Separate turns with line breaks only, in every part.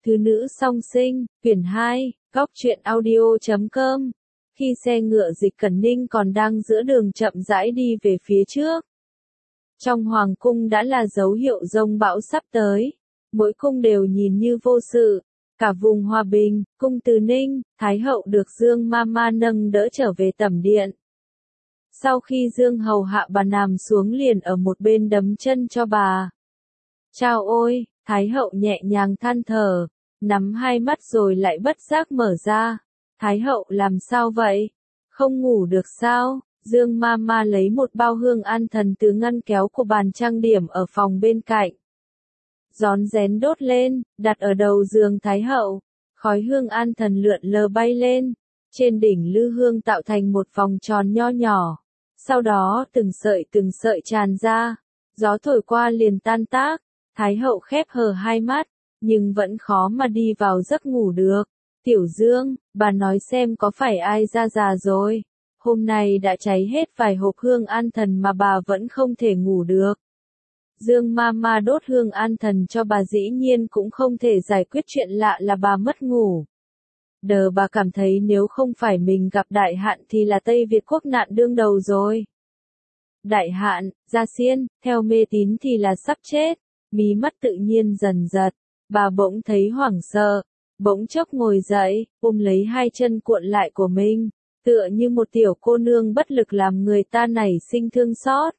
Thứ nữ song sinh, quyển 2, góc truyện audio.com. Khi xe ngựa Dịch Cẩn Ninh còn đang giữa đường chậm rãi đi về phía trước. Trong hoàng cung đã là dấu hiệu giông bão sắp tới. Mỗi cung đều nhìn như vô sự. Cả vùng hòa bình, cung Từ Ninh, Thái hậu được Dương Mama nâng đỡ trở về tẩm điện. Sau khi Dương hầu hạ bà nằm xuống liền ở một bên đấm chân cho bà. Chao ôi, Thái hậu nhẹ nhàng than thở, nắm hai mắt rồi lại bất giác mở ra. Thái hậu làm sao vậy? Không ngủ được sao? Dương Mama lấy một bao hương an thần từ ngăn kéo của bàn trang điểm ở phòng bên cạnh. Rón rén đốt lên, đặt ở đầu giường Thái hậu. Khói hương an thần lượn lờ bay lên. Trên đỉnh lư hương tạo thành một vòng tròn nho nhỏ. Sau đó từng sợi tràn ra. Gió thổi qua liền tan tác. Thái hậu khép hờ hai mắt, nhưng vẫn khó mà đi vào giấc ngủ được. Tiểu Dương, bà nói xem có phải ai ra già rồi. Hôm nay đã cháy hết vài hộp hương an thần mà bà vẫn không thể ngủ được. Dương Mama đốt hương an thần cho bà dĩ nhiên cũng không thể giải quyết chuyện lạ là bà mất ngủ. Bà cảm thấy nếu không phải mình gặp đại hạn thì là Tây Việt quốc nạn đương đầu rồi. Đại hạn, Gia Xiên, theo mê tín thì là sắp chết. Mí mắt tự nhiên dần giật, bà bỗng thấy hoảng sợ, bỗng chốc ngồi dậy, ôm lấy hai chân cuộn lại của mình, tựa như một tiểu cô nương bất lực làm người ta nảy sinh thương xót.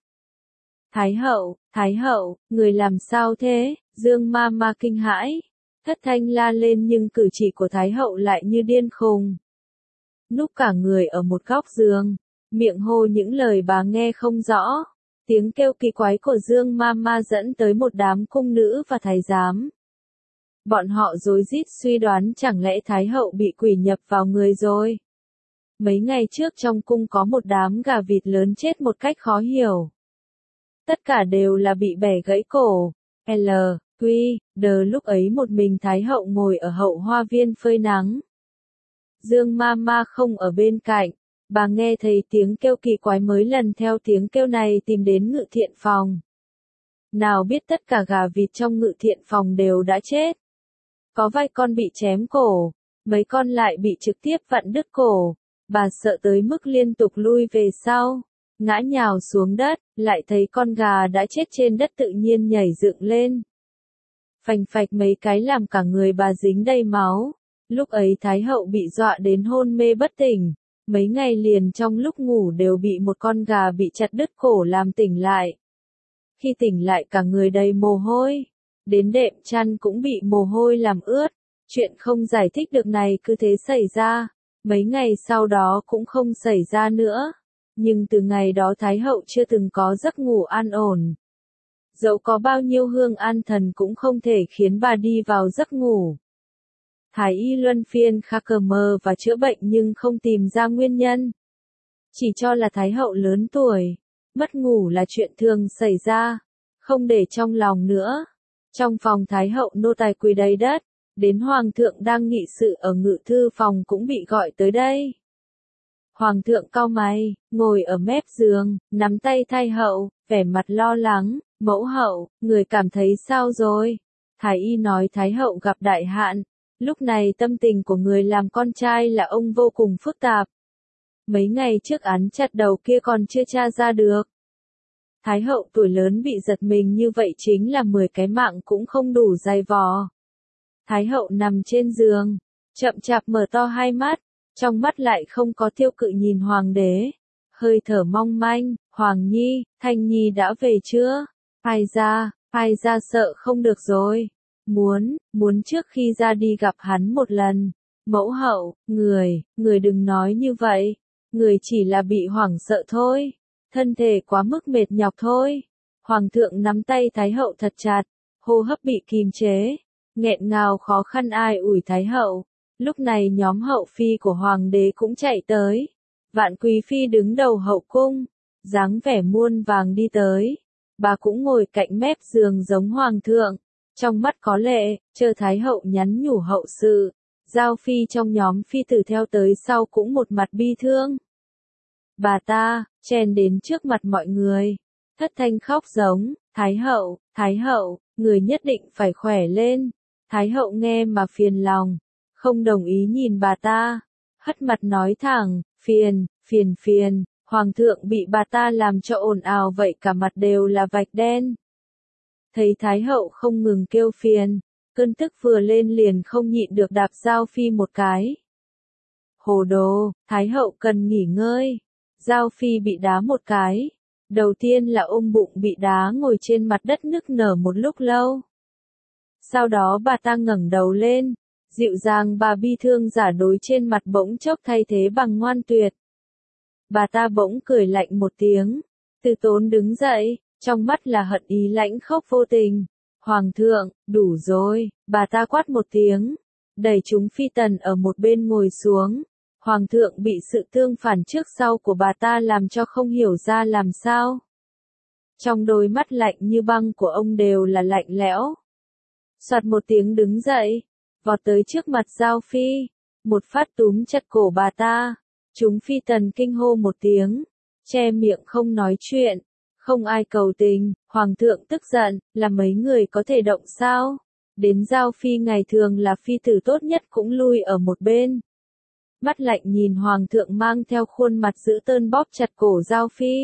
Thái hậu, người làm sao thế? Dương Mama kinh hãi, thất thanh la lên nhưng cử chỉ của Thái hậu lại như điên khùng. Núp cả người ở một góc giường, miệng hô những lời bà nghe không rõ. Tiếng kêu kỳ quái của Dương Mama dẫn tới một đám cung nữ và thái giám. Bọn họ rối rít suy đoán chẳng lẽ Thái hậu bị quỷ nhập vào người rồi. Mấy ngày trước trong cung có một đám gà vịt lớn chết một cách khó hiểu. Tất cả đều là bị bẻ gãy cổ. Lúc ấy một mình Thái hậu ngồi ở hậu hoa viên phơi nắng. Dương Mama không ở bên cạnh. Bà nghe thấy tiếng kêu kỳ quái mới lần theo tiếng kêu này tìm đến ngự thiện phòng. Nào biết tất cả gà vịt trong ngự thiện phòng đều đã chết. Có vài con bị chém cổ, mấy con lại bị trực tiếp vặn đứt cổ. Bà sợ tới mức liên tục lui về sau, ngã nhào xuống đất, lại thấy con gà đã chết trên đất tự nhiên nhảy dựng lên. Phành phạch mấy cái làm cả người bà dính đầy máu. Lúc ấy Thái hậu bị dọa đến hôn mê bất tỉnh. Mấy ngày liền trong lúc ngủ đều bị một con gà bị chặt đứt cổ làm tỉnh lại. Khi tỉnh lại cả người đầy mồ hôi. Đến đệm chăn cũng bị mồ hôi làm ướt. Chuyện không giải thích được này cứ thế xảy ra. Mấy ngày sau đó cũng không xảy ra nữa. Nhưng từ ngày đó Thái hậu chưa từng có giấc ngủ an ổn. Dẫu có bao nhiêu hương an thần cũng không thể khiến bà đi vào giấc ngủ. Thái y luân phiên khắc mơ và chữa bệnh nhưng không tìm ra nguyên nhân. Chỉ cho là Thái hậu lớn tuổi, mất ngủ là chuyện thường xảy ra, không để trong lòng nữa. Trong phòng Thái hậu nô tài quỳ đầy đất, đến Hoàng thượng đang nghị sự ở ngự thư phòng cũng bị gọi tới đây. Hoàng thượng cau mày, ngồi ở mép giường, nắm tay Thái hậu, vẻ mặt lo lắng, mẫu hậu, người cảm thấy sao rồi? Thái y nói Thái hậu gặp đại hạn. Lúc này tâm tình của người làm con trai là ông vô cùng phức tạp. Mấy ngày trước án chặt đầu kia còn chưa tra ra được. Thái hậu tuổi lớn bị giật mình như vậy chính là 10 cái mạng cũng không đủ dày vò. Thái hậu nằm trên giường, chậm chạp mở to hai mắt, trong mắt lại không có tiêu cự nhìn hoàng đế. Hơi thở mong manh, Hoàng Nhi, Thanh Nhi đã về chưa? Ai ra sợ không được rồi. Muốn trước khi ra đi gặp hắn một lần. Mẫu hậu, người đừng nói như vậy. Người chỉ là bị hoảng sợ thôi. Thân thể quá mức mệt nhọc thôi. Hoàng thượng nắm tay Thái hậu thật chặt. Hô hấp bị kìm chế. Nghẹn ngào khó khăn ai ủi Thái hậu. Lúc này nhóm hậu phi của hoàng đế cũng chạy tới. Vạn quý phi đứng đầu hậu cung. Dáng vẻ muôn vàng đi tới. Bà cũng ngồi cạnh mép giường giống hoàng thượng. Trong mắt có lệ, chờ Thái hậu nhắn nhủ hậu sự. Giao phi trong nhóm phi tử theo tới sau cũng một mặt bi thương. Bà ta, chen đến trước mặt mọi người. Thất thanh khóc giống, Thái hậu, người nhất định phải khỏe lên. Thái hậu nghe mà phiền lòng, không đồng ý nhìn bà ta, hất mặt nói thẳng, phiền, hoàng thượng bị bà ta làm cho ồn ào vậy cả mặt đều là vạch đen. Thấy Thái hậu không ngừng kêu phiền, cơn tức vừa lên liền không nhịn được đạp Giao Phi một cái. Hồ đồ, Thái hậu cần nghỉ ngơi. Giao Phi bị đá một cái. Đầu tiên là ôm bụng bị đá ngồi trên mặt đất nức nở một lúc lâu. Sau đó bà ta ngẩng đầu lên, dịu dàng bà bi thương giả đối trên mặt bỗng chốc thay thế bằng ngoan tuyệt. Bà ta bỗng cười lạnh một tiếng, từ tốn đứng dậy, trong mắt là hận ý lãnh khốc vô tình. Hoàng thượng, đủ rồi, bà ta quát một tiếng, đẩy chúng phi tần ở một bên ngồi xuống. Hoàng thượng bị sự tương phản trước sau của bà ta làm cho không hiểu ra làm sao. Trong đôi mắt lạnh như băng của ông đều là lạnh lẽo. Soạt một tiếng đứng dậy, vọt tới trước mặt Giao Phi, một phát túm chặt cổ bà ta. Chúng phi tần kinh hô một tiếng, che miệng không nói chuyện, không ai cầu tình. Hoàng thượng tức giận, là mấy người có thể động sao? Đến Giao Phi ngày thường là phi tử tốt nhất cũng lui ở một bên. Mắt lạnh nhìn hoàng thượng mang theo khuôn mặt dữ tợn bóp chặt cổ Giao Phi.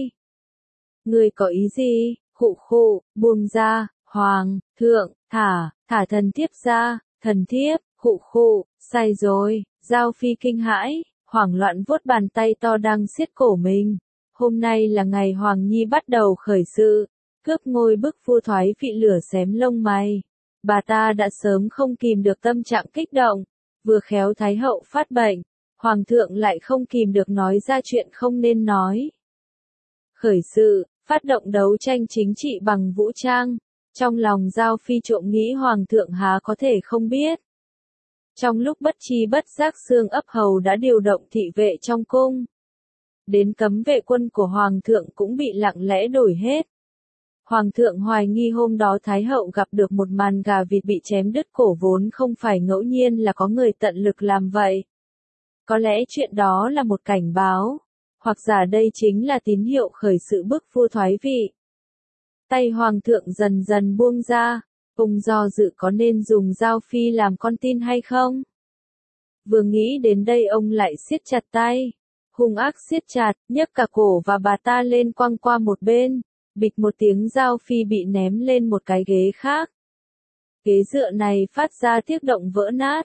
Ngươi có ý gì? Khụ, buông ra, hoàng thượng, thả thần thiếp ra, thần thiếp, khụ, sai rồi. Giao Phi kinh hãi, hoảng loạn vuốt bàn tay to đang siết cổ mình. Hôm nay là ngày Hoàng Nhi bắt đầu khởi sự, cướp ngôi bức vua thoái vị lửa xém lông mày. Bà ta đã sớm không kìm được tâm trạng kích động, vừa khéo Thái hậu phát bệnh, Hoàng thượng lại không kìm được nói ra chuyện không nên nói. Khởi sự, phát động đấu tranh chính trị bằng vũ trang, trong lòng Giao Phi trộm nghĩ Hoàng thượng há có thể không biết. Trong lúc bất chi bất giác Xương Ấp Hầu đã điều động thị vệ trong cung. Đến cấm vệ quân của Hoàng thượng cũng bị lặng lẽ đổi hết. Hoàng thượng hoài nghi hôm đó Thái hậu gặp được một màn gà vịt bị chém đứt cổ vốn không phải ngẫu nhiên là có người tận lực làm vậy. Có lẽ chuyện đó là một cảnh báo, hoặc giả đây chính là tín hiệu khởi sự bức vua thoái vị. Tay Hoàng thượng dần dần buông ra, ông do dự có nên dùng Giao Phi làm con tin hay không? Vừa nghĩ đến đây ông lại siết chặt tay, hung ác siết chặt, nhấc cả cổ và bà ta lên quăng qua một bên, bịch một tiếng Giao Phi bị ném lên một cái ghế khác. Ghế dựa này phát ra tiếng động vỡ nát,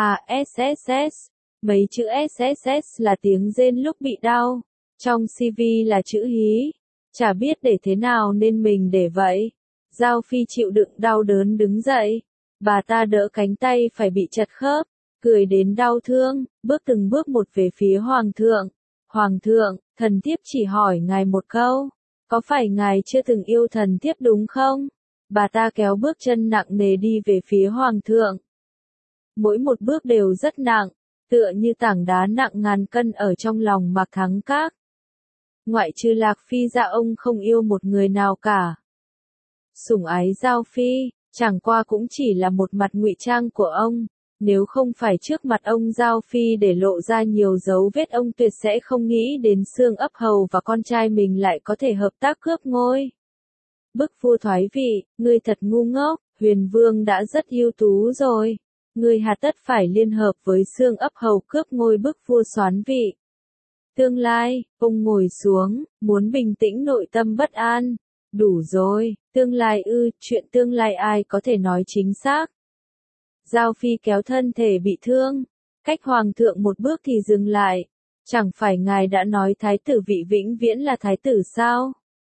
SSS, mấy chữ SSS là tiếng rên lúc bị đau, trong CV là chữ hí, chả biết để thế nào nên mình để vậy. Giao Phi chịu đựng đau đớn đứng dậy, bà ta đỡ cánh tay phải bị chật khớp, cười đến đau thương, bước từng bước một về phía Hoàng thượng. Hoàng thượng, thần thiếp chỉ hỏi ngài một câu, có phải ngài chưa từng yêu thần thiếp đúng không? Bà ta kéo bước chân nặng nề đi về phía Hoàng thượng. Mỗi một bước đều rất nặng, tựa như tảng đá nặng ngàn cân ở trong lòng Mạc Thắng Các. Ngoại trừ Lạc Phi ra ông không yêu một người nào cả. Sủng ái Giao Phi, chẳng qua cũng chỉ là một mặt ngụy trang của ông. Nếu không phải trước mặt ông Giao Phi để lộ ra nhiều dấu vết ông tuyệt sẽ không nghĩ đến Xương Ấp Hầu và con trai mình lại có thể hợp tác cướp ngôi. Bức vua thoái vị, ngươi thật ngu ngốc, Huyền Vương đã rất ưu tú rồi. Ngươi hà tất phải liên hợp với Xương Ấp Hầu cướp ngôi bức vua soán vị. Tương lai, ông ngồi xuống, muốn bình tĩnh nội tâm bất an. Đủ rồi, tương lai chuyện tương lai ai có thể nói chính xác. Giao Phi kéo thân thể bị thương, cách Hoàng thượng một bước thì dừng lại. Chẳng phải ngài đã nói thái tử vị vĩnh viễn là thái tử sao?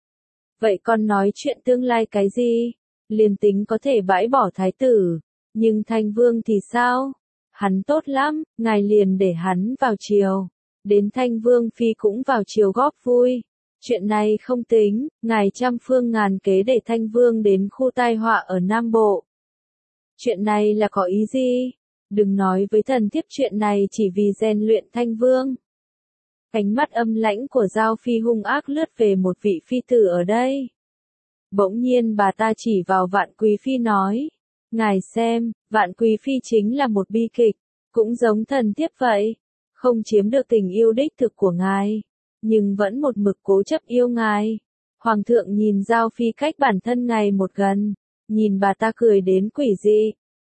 Vậy con nói chuyện tương lai cái gì? Liền tính có thể bãi bỏ thái tử, nhưng Thanh Vương thì sao? Hắn tốt lắm, ngài liền để hắn vào triều. Đến Thanh Vương Phi cũng vào triều góp vui. Chuyện này không tính, ngài trăm phương ngàn kế để Thanh Vương đến khu tai họa ở Nam Bộ. Chuyện này là có ý gì? Đừng nói với thần thiếp chuyện này chỉ vì rèn luyện Thanh Vương. Ánh mắt âm lãnh của Giao Phi hung ác lướt về một vị phi tử ở đây. Bỗng nhiên bà ta chỉ vào Vạn Quý Phi nói. Ngài xem, Vạn Quý Phi chính là một bi kịch, cũng giống thần thiếp vậy. Không chiếm được tình yêu đích thực của ngài, nhưng vẫn một mực cố chấp yêu ngài. Hoàng thượng nhìn Giao Phi cách bản thân ngày một gần, nhìn bà ta cười đến quỷ dị.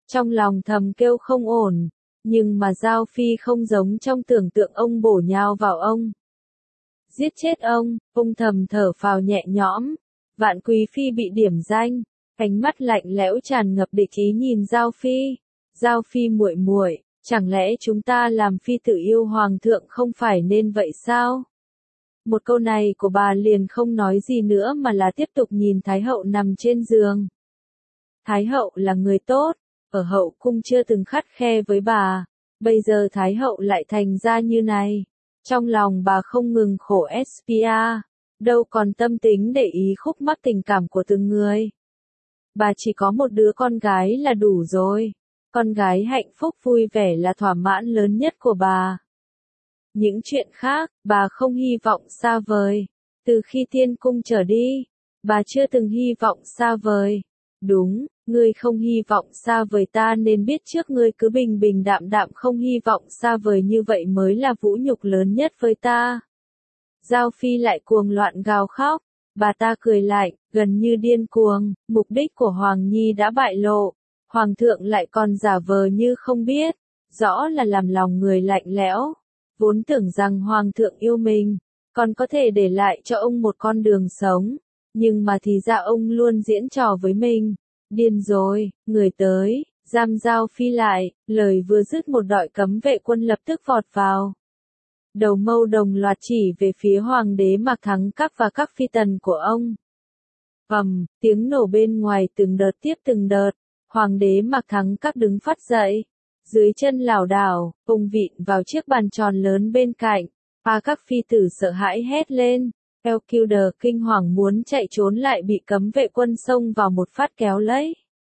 Trong lòng thầm kêu không ổn, nhưng mà Giao Phi không giống trong tưởng tượng ông bổ nhào vào ông. Giết chết ông thầm thở phào nhẹ nhõm. Vạn Quý Phi bị điểm danh, ánh mắt lạnh lẽo tràn ngập địch ý nhìn Giao Phi. Giao Phi muội muội, chẳng lẽ chúng ta làm phi tử yêu hoàng thượng không phải nên vậy sao? Một câu này của bà liền không nói gì nữa mà là tiếp tục nhìn Thái hậu nằm trên giường. Thái hậu là người tốt, ở hậu cung chưa từng khắt khe với bà, bây giờ Thái hậu lại thành ra như này. Trong lòng bà không ngừng khổ SPA, đâu còn tâm tính để ý khúc mắc tình cảm của từng người. Bà chỉ có một đứa con gái là đủ rồi, con gái hạnh phúc vui vẻ là thỏa mãn lớn nhất của bà. Những chuyện khác, bà không hy vọng xa vời. Từ khi tiên cung trở đi, bà chưa từng hy vọng xa vời. Đúng, ngươi không hy vọng xa vời ta nên biết trước ngươi cứ bình bình đạm đạm không hy vọng xa vời như vậy mới là vũ nhục lớn nhất với ta. Giao Phi lại cuồng loạn gào khóc, bà ta cười lạnh, gần như điên cuồng, mục đích của Hoàng Nhi đã bại lộ, Hoàng thượng lại còn giả vờ như không biết, rõ là làm lòng người lạnh lẽo. Vốn tưởng rằng Hoàng thượng yêu mình, còn có thể để lại cho ông một con đường sống, nhưng mà thì ra ông luôn diễn trò với mình. Điên rồi, người tới, giam Giao Phi lại, lời vừa dứt một đội cấm vệ quân lập tức vọt vào. Đầu mâu đồng loạt chỉ về phía hoàng đế Mạc Thắng Các và các phi tần của ông. Tiếng nổ bên ngoài từng đợt tiếp từng đợt, hoàng đế Mạc Thắng Các đứng phát dậy. Dưới chân lảo đảo, ông vịn vào chiếc bàn tròn lớn bên cạnh, các phi tử sợ hãi hét lên. Elkilder kinh hoàng muốn chạy trốn lại bị cấm vệ quân xông vào một phát kéo lấy.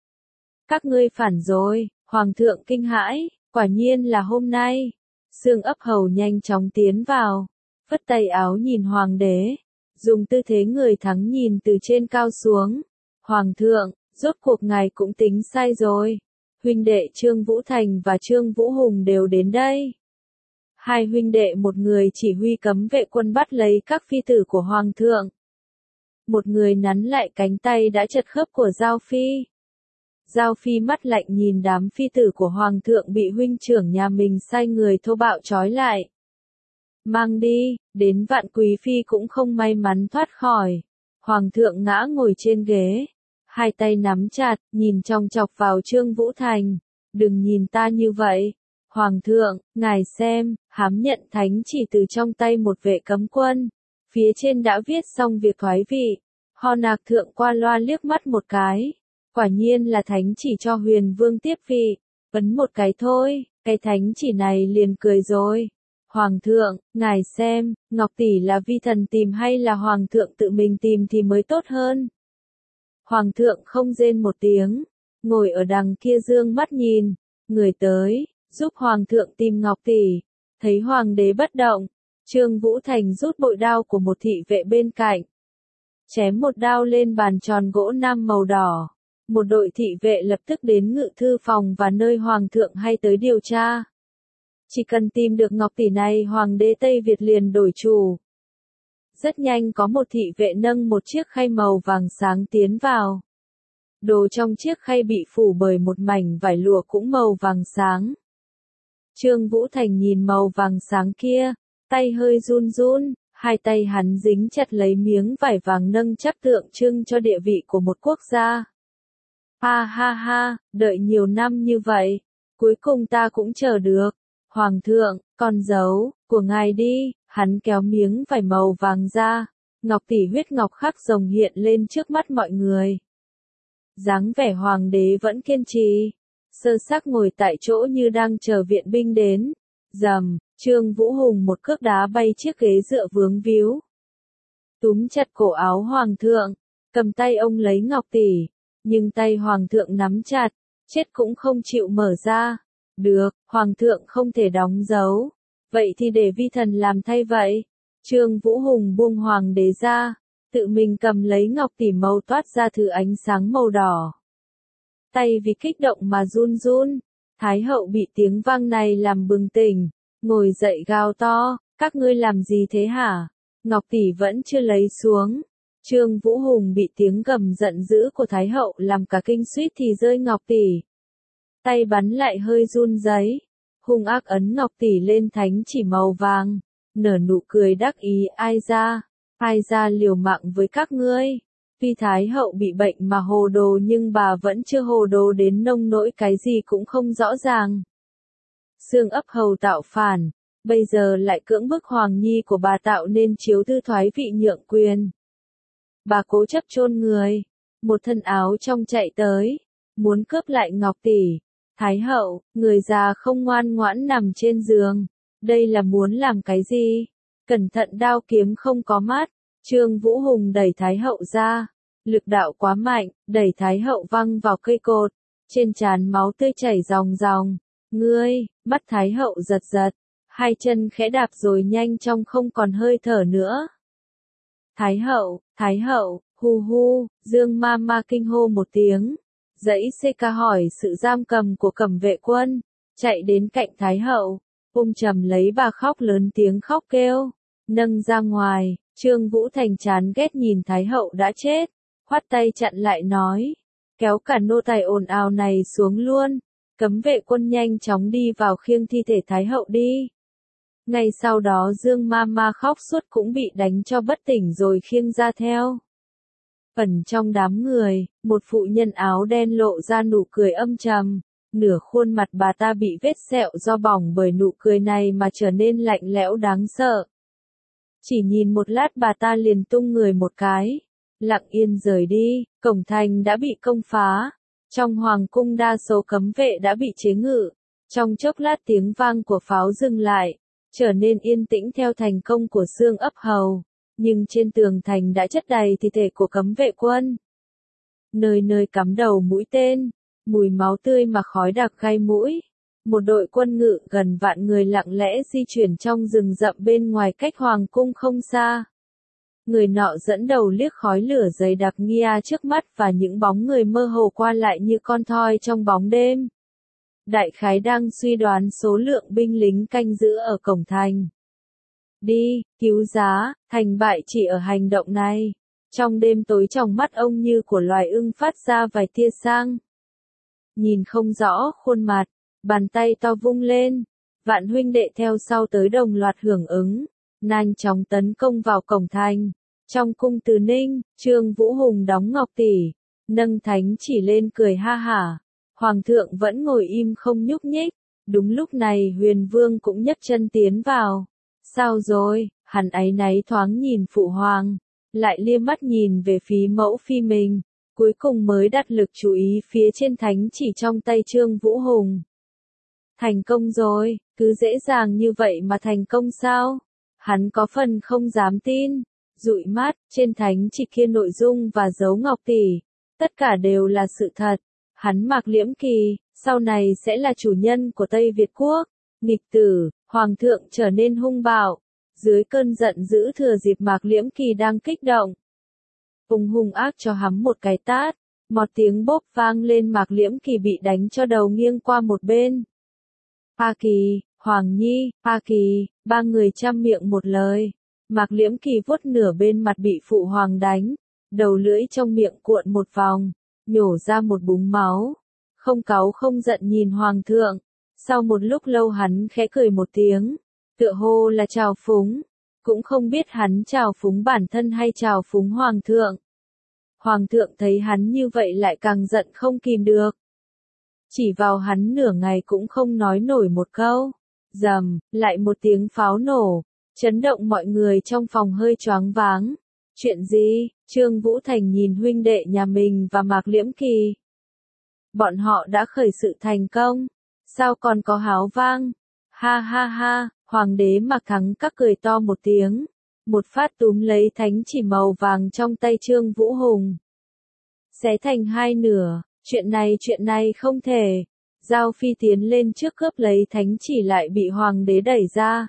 Các ngươi phản rồi, hoàng thượng kinh hãi, quả nhiên là hôm nay. Sương ấp hầu nhanh chóng tiến vào, phất tay áo nhìn hoàng đế, dùng tư thế người thắng nhìn từ trên cao xuống. Hoàng thượng, rốt cuộc ngài cũng tính sai rồi. Huynh đệ Trương Vũ Thành và Trương Vũ Hùng đều đến đây. Hai huynh đệ một người chỉ huy cấm vệ quân bắt lấy các phi tử của Hoàng thượng. Một người nắn lại cánh tay đã chật khớp của Giao Phi. Giao Phi mắt lạnh nhìn đám phi tử của Hoàng thượng bị huynh trưởng nhà mình sai người thô bạo trói lại. Mang đi, đến Vạn Quý Phi cũng không may mắn thoát khỏi. Hoàng thượng ngã ngồi trên ghế, hai tay nắm chặt, nhìn chòng chọc vào Trương Vũ Thành. Đừng nhìn ta như vậy. Hoàng thượng, ngài xem, hám nhận thánh chỉ từ trong tay một vệ cấm quân. Phía trên đã viết xong việc thoái vị. Ho Nạc thượng qua loa liếc mắt một cái. Quả nhiên là thánh chỉ cho Huyền Vương tiếp vị. Ấn một cái thôi, cái thánh chỉ này liền cười rồi. Hoàng thượng, ngài xem, Ngọc tỷ là vi thần tìm hay là Hoàng thượng tự mình tìm thì mới tốt hơn. Hoàng thượng không rên một tiếng, ngồi ở đằng kia dương mắt nhìn. Người tới, giúp Hoàng thượng tìm Ngọc tỷ. Thấy Hoàng đế bất động, Trương Vũ Thành rút bội đao của một thị vệ bên cạnh. Chém một đao lên bàn tròn gỗ nam màu đỏ. Một đội thị vệ lập tức đến ngự thư phòng và nơi Hoàng thượng hay tới điều tra. Chỉ cần tìm được Ngọc tỷ này Hoàng đế Tây Việt liền đổi chủ. Rất nhanh có một thị vệ nâng một chiếc khay màu vàng sáng tiến vào. Đồ trong chiếc khay bị phủ bởi một mảnh vải lụa cũng màu vàng sáng. Trương Vũ Thành nhìn màu vàng sáng kia, tay hơi run run, hai tay hắn dính chặt lấy miếng vải vàng nâng chắp tượng trưng cho địa vị của một quốc gia. Ha ha ha, đợi nhiều năm như vậy, cuối cùng ta cũng chờ được. Hoàng thượng, con dấu của ngài đi, hắn kéo miếng vải màu vàng ra, ngọc tỷ huyết ngọc khắc rồng hiện lên trước mắt mọi người. Dáng vẻ hoàng đế vẫn kiên trì, sơ xác ngồi tại chỗ như đang chờ viện binh đến. Rầm, Trương Vũ Hùng một cước đá bay chiếc ghế dựa vướng víu. Túm chặt cổ áo hoàng thượng, cầm tay ông lấy ngọc tỷ, nhưng tay hoàng thượng nắm chặt, chết cũng không chịu mở ra. Được, hoàng thượng không thể đóng dấu. Vậy thì để vi thần làm thay vậy. Trương Vũ Hùng buông hoàng đế ra, tự mình cầm lấy ngọc tỷ màu toát ra thứ ánh sáng màu đỏ. Tay vì kích động mà run run. Thái hậu bị tiếng vang này làm bừng tỉnh, ngồi dậy gào to, các ngươi làm gì thế hả? Ngọc tỷ vẫn chưa lấy xuống. Trương Vũ Hùng bị tiếng gầm giận dữ của Thái hậu làm cả kinh suýt thì rơi ngọc tỷ. tay bắn lại hơi run rẩy, hung ác ấn ngọc tỷ lên thánh chỉ màu vàng, nở nụ cười đắc ý, ai ra liều mạng với các ngươi. Tuy Thái hậu bị bệnh mà hồ đồ nhưng bà vẫn chưa hồ đồ đến nông nỗi cái gì cũng không rõ ràng. Xương ấp hầu tạo phản, bây giờ lại cưỡng bức hoàng nhi của bà tạo nên chiếu thư thoái vị nhượng quyền. Bà cố chấp chôn người, một thân áo trong chạy tới, muốn cướp lại ngọc tỷ. Thái hậu, người già không ngoan ngoãn nằm trên giường, đây là muốn làm cái gì? Cẩn thận đao kiếm không có mắt. Trương Vũ Hùng đẩy Thái hậu ra, lực đạo quá mạnh, đẩy Thái hậu văng vào cây cột, trên trán máu tươi chảy ròng ròng. Ngươi, mắt Thái hậu giật giật, hai chân khẽ đạp rồi nhanh chóng không còn hơi thở nữa. Thái hậu, hu hu, Dương ma ma kinh hô một tiếng, dãy xê ca hỏi sự giam cầm của Cẩm Vệ quân, chạy đến cạnh Thái hậu, ôm chầm lấy bà khóc lớn tiếng khóc kêu, nâng ra ngoài. Trương Vũ Thành chán ghét nhìn Thái hậu đã chết, khoát tay chặn lại nói, kéo cả nô tài ồn ào này xuống luôn. Cấm vệ quân nhanh chóng đi vào khiêng thi thể Thái hậu đi. Ngay sau đó Dương ma ma khóc suốt cũng bị đánh cho bất tỉnh rồi khiêng ra theo. Ẩn trong đám người, một phụ nhân áo đen lộ ra nụ cười âm trầm, nửa khuôn mặt bà ta bị vết sẹo do bỏng bởi nụ cười này mà trở nên lạnh lẽo đáng sợ. Chỉ nhìn một lát bà ta liền tung người một cái, lặng yên rời đi. Cổng thành đã bị công phá, trong hoàng cung đa số cấm vệ đã bị chế ngự. Trong chốc lát tiếng vang của pháo dừng lại, trở nên yên tĩnh theo thành công của xương ấp hầu, nhưng trên tường thành đã chất đầy thi thể của cấm vệ quân. Nơi nơi cắm đầu mũi tên, mùi máu tươi mà khói đặc gai mũi. Một đội quân ngự gần vạn người lặng lẽ di chuyển trong rừng rậm bên ngoài cách hoàng cung không xa. Người nọ dẫn đầu liếc khói lửa dày đặc Nghia trước mắt và những bóng người mơ hồ qua lại như con thoi trong bóng đêm. Đại khái đang suy đoán số lượng binh lính canh giữ ở cổng thành. Đi, cứu giá, thành bại chỉ ở hành động này. Trong đêm tối trong mắt ông như của loài ưng phát ra vài tia sáng. Nhìn không rõ khuôn mặt, bàn tay to vung lên, vạn huynh đệ theo sau tới đồng loạt hưởng ứng, nhanh chóng tấn công vào cổng thành. Trong cung Từ Ninh, Trương Vũ Hùng đóng ngọc tỷ, nâng thánh chỉ lên cười ha hả. Hoàng thượng vẫn ngồi im không nhúc nhích. Đúng lúc này Huyền Vương cũng nhấc chân tiến vào. Sao rồi? Hắn áy náy thoáng nhìn phụ hoàng, lại liếc mắt nhìn về phía mẫu phi mình, cuối cùng mới đặt lực chú ý phía trên thánh chỉ trong tay Trương Vũ Hùng. Thành công rồi, cứ dễ dàng như vậy mà thành công sao? Hắn có phần không dám tin. Dụi mắt, trên thánh chỉ kia nội dung và dấu ngọc tỷ, tất cả đều là sự thật. Hắn Mạc Liễm Kỳ, sau này sẽ là chủ nhân của Tây Việt Quốc. Nghịch tử, hoàng thượng trở nên hung bạo. Dưới cơn giận dữ thừa dịp Mạc Liễm Kỳ đang kích động, ông hung ác cho hắn một cái tát, một tiếng bốp vang lên, Mạc Liễm Kỳ bị đánh cho đầu nghiêng qua một bên. A Kỳ, Hoàng Nhi, A Kỳ, ba người chăm miệng một lời. Mạc Liễm Kỳ vuốt nửa bên mặt bị phụ hoàng đánh, đầu lưỡi trong miệng cuộn một vòng, nhổ ra một búng máu. Không cáu không giận nhìn hoàng thượng. Sau một lúc lâu hắn khẽ cười một tiếng, tựa hồ là trào phúng, cũng không biết hắn trào phúng bản thân hay trào phúng hoàng thượng. Hoàng thượng thấy hắn như vậy lại càng giận không kìm được. Chỉ vào hắn nửa ngày cũng không nói nổi một câu. Rầm, lại một tiếng pháo nổ, chấn động mọi người trong phòng hơi choáng váng. Chuyện gì? Trương Vũ Thành nhìn huynh đệ nhà mình và Mạc Liễm Kỳ. Bọn họ đã khởi sự thành công, sao còn có háo vang? Ha ha ha, hoàng đế Mạc Thắng các cười to một tiếng, một phát túm lấy thánh chỉ màu vàng trong tay Trương Vũ Hùng. Xé thành hai nửa, chuyện này không thể. Giao Phi tiến lên trước cướp lấy thánh chỉ lại bị hoàng đế đẩy ra.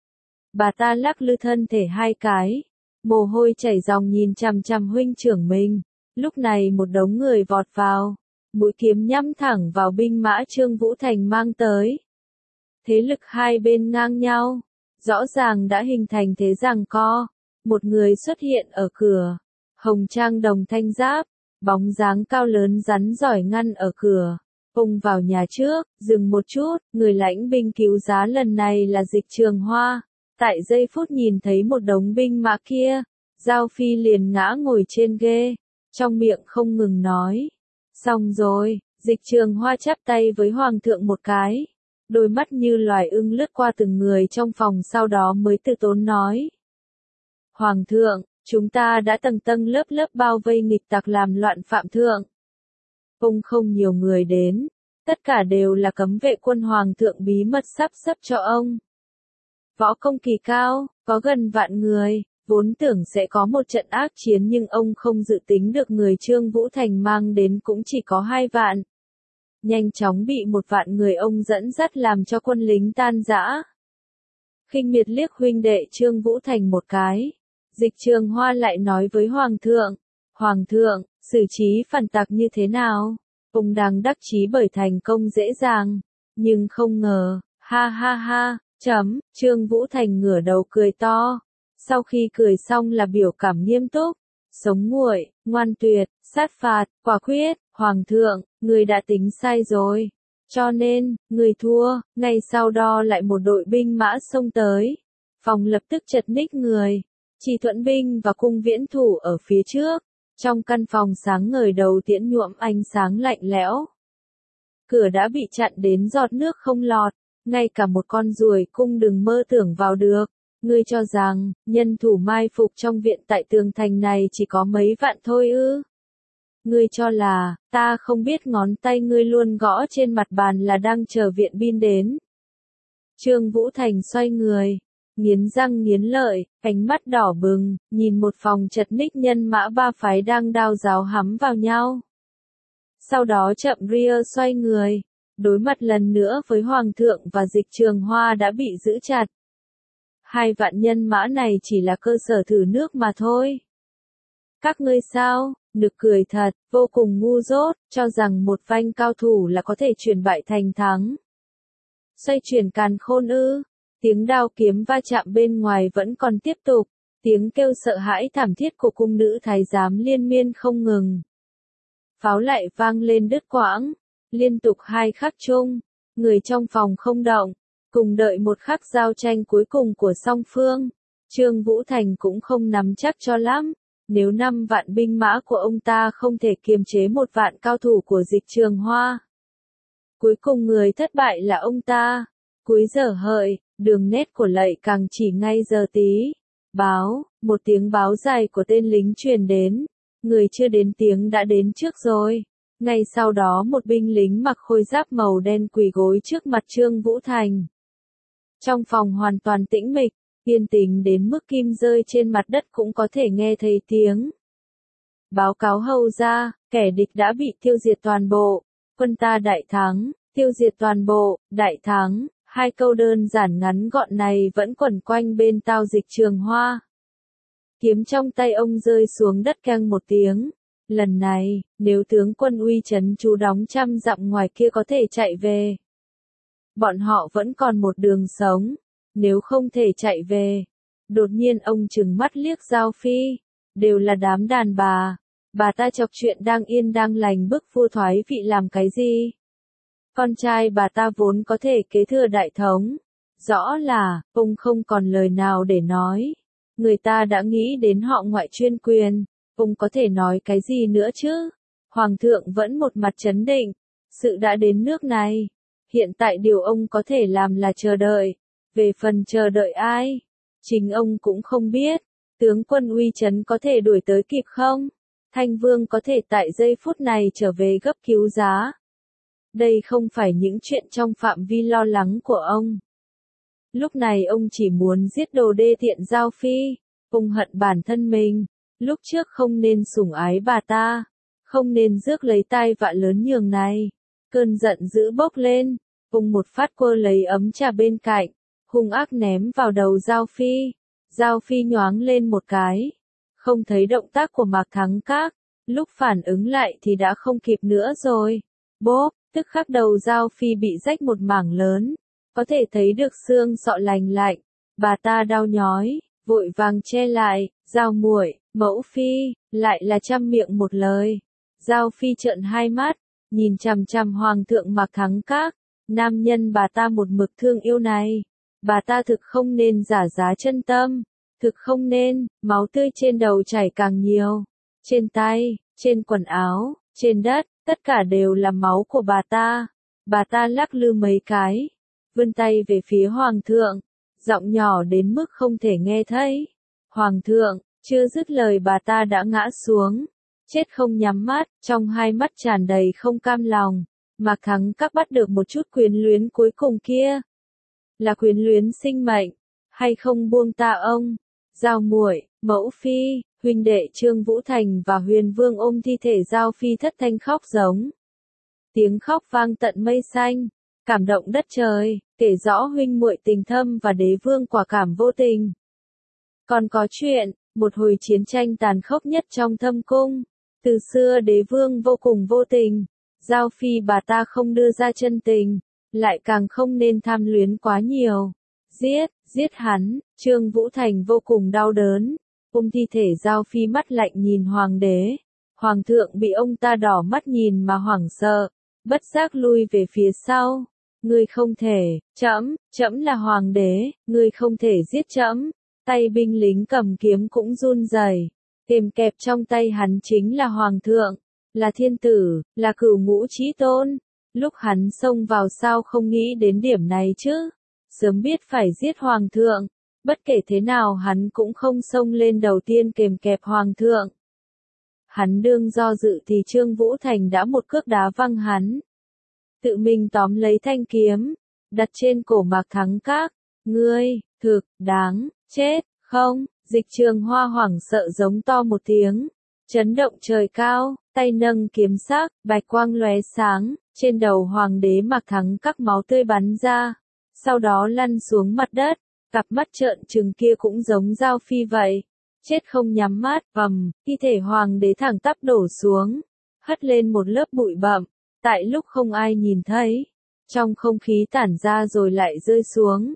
Bà ta lắc lư thân thể hai cái, mồ hôi chảy ròng nhìn chằm chằm huynh trưởng mình. Lúc này một đống người vọt vào, mũi kiếm nhắm thẳng vào binh mã Trương Vũ Thành mang tới. Thế lực hai bên ngang nhau, rõ ràng đã hình thành thế giằng co. Một người xuất hiện ở cửa, hồng trang đồng thanh giáp, bóng dáng cao lớn rắn giỏi ngăn ở cửa. Ông vào nhà trước, dừng một chút, người lãnh binh cứu giá lần này là Dịch Trường Hoa. Tại giây phút nhìn thấy một đống binh mã kia, Giao Phi liền ngã ngồi trên ghê, trong miệng không ngừng nói. Xong rồi, Dịch Trường Hoa chắp tay với Hoàng thượng một cái. Đôi mắt như loài ưng lướt qua từng người trong phòng sau đó mới từ tốn nói. Hoàng thượng, chúng ta đã tầng tầng lớp lớp bao vây nghịch tặc làm loạn phạm thượng. Ông không nhiều người đến, tất cả đều là cấm vệ quân Hoàng thượng bí mật sắp xếp cho ông. Võ công kỳ cao, có gần vạn người, vốn tưởng sẽ có một trận ác chiến nhưng ông không dự tính được người Trương Vũ Thành mang đến cũng chỉ có 2 vạn. Nhanh chóng bị 1 vạn người ông dẫn dắt làm cho quân lính tan rã. Khinh miệt liếc huynh đệ Trương Vũ Thành một cái. Dịch Trường Hoa lại nói với Hoàng thượng, xử trí phản tặc như thế nào? Ông đang đắc chí bởi thành công dễ dàng, nhưng không ngờ, ha ha ha, Trương Vũ Thành ngửa đầu cười to. Sau khi cười xong là biểu cảm nghiêm túc, sống nguội, ngoan tuyệt, sát phạt, quả quyết, Hoàng thượng, người đã tính sai rồi. Cho nên, người thua, ngay sau đó lại một đội binh mã xông tới. Phòng lập tức chật ních người. Chỉ Thuận binh và cung viễn thủ ở phía trước. Trong căn phòng sáng ngời đầu tiễn nhuộm ánh sáng lạnh lẽo. Cửa đã bị chặn đến giọt nước không lọt. Ngay cả một con ruồi cung đừng mơ tưởng vào được. Ngươi cho rằng, nhân thủ mai phục trong viện tại tường thành này chỉ có mấy vạn thôi ư? Ngươi cho là, ta không biết ngón tay ngươi luôn gõ trên mặt bàn là đang chờ viện binh đến. Trương Vũ Thành xoay người, nghiến răng nghiến lợi, ánh mắt đỏ bừng, nhìn một phòng chật ních nhân mã 3 phái đang đao giáo hắm vào nhau. Sau đó chậm ria xoay người, đối mặt lần nữa với Hoàng thượng và Dịch Trường Hoa đã bị giữ chặt. 2 vạn nhân mã này chỉ là cơ sở thử nước mà thôi. Các ngươi sao, nực cười thật, vô cùng ngu dốt, cho rằng một vanh cao thủ là có thể chuyển bại thành thắng. Xoay chuyển càn khôn ư, tiếng đao kiếm va chạm bên ngoài vẫn còn tiếp tục, tiếng kêu sợ hãi thảm thiết của cung nữ thái giám liên miên không ngừng. Pháo lại vang lên đứt quãng, liên tục 2 khắc chung, người trong phòng không động, cùng đợi một khắc giao tranh cuối cùng của song phương. Trương Vũ Thành cũng không nắm chắc cho lắm. Nếu 5 vạn binh mã của ông ta không thể kiềm chế 1 vạn cao thủ của Dịch Trường Hoa. Cuối cùng người thất bại là ông ta. Cuối giờ hợi, đường nét của lạy càng chỉ ngay giờ tí. Báo, một tiếng báo dài của tên lính truyền đến. Người chưa đến tiếng đã đến trước rồi. Ngay sau đó một binh lính mặc khôi giáp màu đen quỳ gối trước mặt Trương Vũ Thành. Trong phòng hoàn toàn tĩnh mịch. Yên tĩnh đến mức kim rơi trên mặt đất cũng có thể nghe thấy tiếng. Báo cáo hầu ra, kẻ địch đã bị tiêu diệt toàn bộ. Quân ta đại thắng, tiêu diệt toàn bộ, đại thắng. 2 câu đơn giản ngắn gọn này vẫn quẩn quanh bên tai Dịch Trường Hoa. Kiếm trong tay ông rơi xuống đất keng một tiếng. Lần này, nếu tướng quân uy trấn chú đóng 100 dặm ngoài kia có thể chạy về, bọn họ vẫn còn một đường sống. Nếu không thể chạy về, đột nhiên ông trừng mắt liếc Giao Phi, đều là đám đàn bà ta chọc chuyện đang yên đang lành bức vua thoái vị làm cái gì? Con trai bà ta vốn có thể kế thừa đại thống, rõ là, ông không còn lời nào để nói. Người ta đã nghĩ đến họ ngoại chuyên quyền, ông có thể nói cái gì nữa chứ? Hoàng thượng vẫn một mặt trấn định, sự đã đến nước này, hiện tại điều ông có thể làm là chờ đợi. Về phần chờ đợi ai, chính ông cũng không biết. Tướng quân uy trấn có thể đuổi tới kịp không? Thanh Vương có thể tại giây phút này trở về gấp cứu giá. Đây không phải những chuyện trong phạm vi lo lắng của ông. Lúc này ông chỉ muốn giết đồ đê tiện Giao Phi. Ông hận bản thân mình. Lúc trước không nên sủng ái bà ta. Không nên rước lấy tai vạ lớn nhường này. Cơn giận dữ bốc lên. Ông một phát quơ lấy ấm trà bên cạnh. Hung ác ném vào đầu Giao Phi. Giao Phi nhoáng lên một cái. Không thấy động tác của Mạc Thắng Các. Lúc phản ứng lại thì đã không kịp nữa rồi. Bốp, tức khắc đầu Giao Phi bị rách một mảng lớn. Có thể thấy được xương sọ lành lạnh. Bà ta đau nhói, vội vàng che lại. Giao muội, mẫu phi, lại là trăm miệng một lời. Giao Phi trợn 2 mắt. nhìn chằm chằm hoàng thượng Mạc Thắng Các, nam nhân bà ta một mực thương yêu này. Bà ta thực không nên giả giá chân tâm, thực không nên, máu tươi trên đầu chảy càng nhiều. Trên tay, trên quần áo, trên đất, tất cả đều là máu của bà ta. Bà ta lắc lư mấy cái, vươn tay về phía hoàng thượng, giọng nhỏ đến mức không thể nghe thấy. Hoàng thượng, chưa dứt lời bà ta đã ngã xuống, chết không nhắm mắt, trong hai mắt tràn đầy không cam lòng. Mạc Thắng Các bắt được một chút quyến luyến cuối cùng kia. Là quyến luyến sinh mệnh, hay không buông ta ông? Giao muội, mẫu phi, huynh đệ Trương Vũ Thành và Huyền Vương ôm thi thể Giao phi thất thanh khóc giống. Tiếng khóc vang tận mây xanh, cảm động đất trời, kể rõ huynh muội tình thâm và đế vương quả cảm vô tình. Còn có chuyện, một hồi chiến tranh tàn khốc nhất trong thâm cung. Từ xưa đế vương vô cùng vô tình, Giao phi bà ta không đưa ra chân tình, lại càng không nên tham luyến quá nhiều. Giết hắn, Trương Vũ Thành vô cùng đau đớn, ôm thi thể Giao phi mắt lạnh nhìn hoàng đế. Hoàng thượng bị ông ta đỏ mắt nhìn mà hoảng sợ, bất giác lui về phía sau. Ngươi không thể, trẫm là hoàng đế, ngươi không thể giết trẫm. Tay binh lính cầm kiếm cũng run rẩy, kềm kẹp trong tay hắn chính là hoàng thượng, là thiên tử, là cửu ngũ chí tôn. Lúc hắn xông vào sao không nghĩ đến điểm này chứ? Sớm biết phải giết hoàng thượng, bất kể thế nào hắn cũng không xông lên đầu tiên kềm kẹp hoàng thượng. Hắn đương do dự thì Trương Vũ Thành đã một cước đá văng hắn. Tự mình tóm lấy thanh kiếm, đặt trên cổ Mạc Thắng Các. Ngươi, thực, đáng, chết, không? Dịch Trường Hoa hoảng sợ giống to một tiếng, chấn động trời cao, tay nâng kiếm sắc, bạch quang lóe sáng, trên đầu hoàng đế Mạc Thắng Các máu tươi bắn ra, sau đó lăn xuống mặt đất, cặp mắt trợn trừng kia cũng giống Giao phi vậy, chết không nhắm mắt, thi thể hoàng đế thẳng tắp đổ xuống, hất lên một lớp bụi bặm, tại lúc không ai nhìn thấy, trong không khí tản ra rồi lại rơi xuống,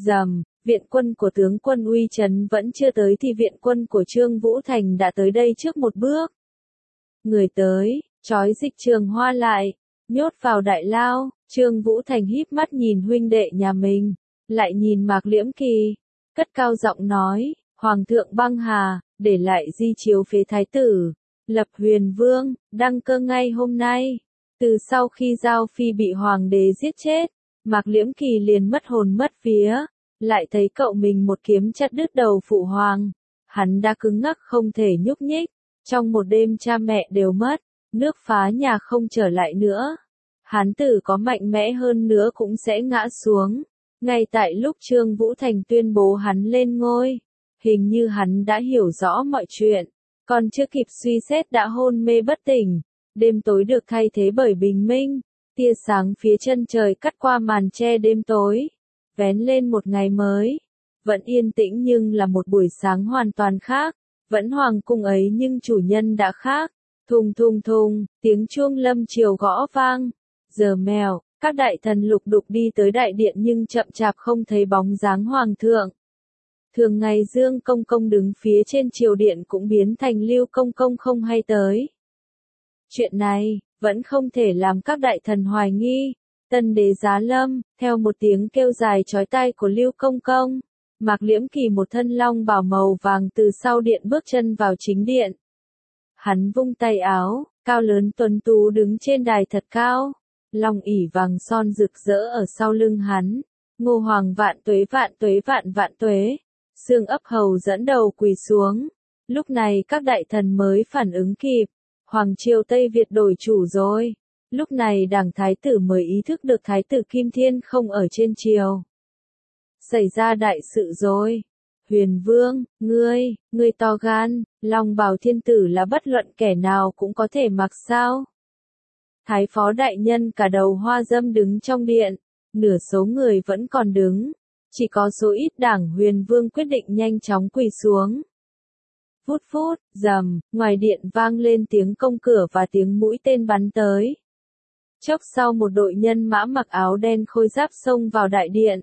viện quân của tướng quân Uy Trấn vẫn chưa tới thì viện quân của Trương Vũ Thành đã tới đây trước một bước. Người tới, trói Dịch Trường Hoa lại, nhốt vào đại lao. Trương Vũ Thành híp mắt nhìn huynh đệ nhà mình, lại nhìn Mạc Liễm Kỳ, cất cao giọng nói, Hoàng thượng băng hà, để lại di chiếu phế thái tử, lập Huyền Vương, đăng cơ ngay hôm nay. Từ sau khi Giao phi bị hoàng đế giết chết, Mạc Liễm Kỳ liền mất hồn mất vía, lại thấy cậu mình một kiếm chặt đứt đầu phụ hoàng. Hắn đã cứng ngắc không thể nhúc nhích, trong một đêm cha mẹ đều mất, nước phá nhà không trở lại nữa. Hán tử có mạnh mẽ hơn nữa cũng sẽ ngã xuống. Ngay tại lúc Trương Vũ Thành tuyên bố hắn lên ngôi, hình như hắn đã hiểu rõ mọi chuyện, còn chưa kịp suy xét đã hôn mê bất tỉnh. Đêm tối được thay thế bởi bình minh, tia sáng phía chân trời cắt qua màn che đêm tối, vén lên một ngày mới. Vẫn yên tĩnh nhưng là một buổi sáng hoàn toàn khác, vẫn hoàng cung ấy nhưng chủ nhân đã khác. Thùng thùng thùng, tiếng chuông lâm chiều gõ vang. Giờ mèo, các đại thần lục đục đi tới đại điện nhưng chậm chạp không thấy bóng dáng hoàng thượng. Thường ngày Dương Công Công đứng phía trên triều điện cũng biến thành Lưu Công Công không hay tới. Chuyện này, vẫn không thể làm các đại thần hoài nghi. Tân đế giá lâm, theo một tiếng kêu dài chói tai của Lưu Công Công, Mạc Liễm Kỳ một thân long bào màu vàng từ sau điện bước chân vào chính điện. Hắn vung tay áo, cao lớn tuấn tú đứng trên đài thật cao, long ỷ vàng son rực rỡ ở sau lưng hắn. Ngô Hoàng vạn tuế vạn tuế vạn vạn tuế. Xương ấp hầu dẫn đầu quỳ xuống. Lúc này các đại thần mới phản ứng kịp. Hoàng triều Tây Việt đổi chủ rồi. Lúc này đảng thái tử mới ý thức được thái tử Kim Thiên không ở trên triều. Xảy ra đại sự rồi. Huyền Vương, ngươi to gan, long bào thiên tử là bất luận kẻ nào cũng có thể mặc sao. Thái phó đại nhân cả đầu hoa dâm đứng trong điện, nửa số người vẫn còn đứng. Chỉ có số ít đảng Huyền Vương quyết định nhanh chóng quỳ xuống. Phút phút, ngoài điện vang lên tiếng công cửa và tiếng mũi tên bắn tới. Chốc sau một đội nhân mã mặc áo đen khôi giáp xông vào đại điện.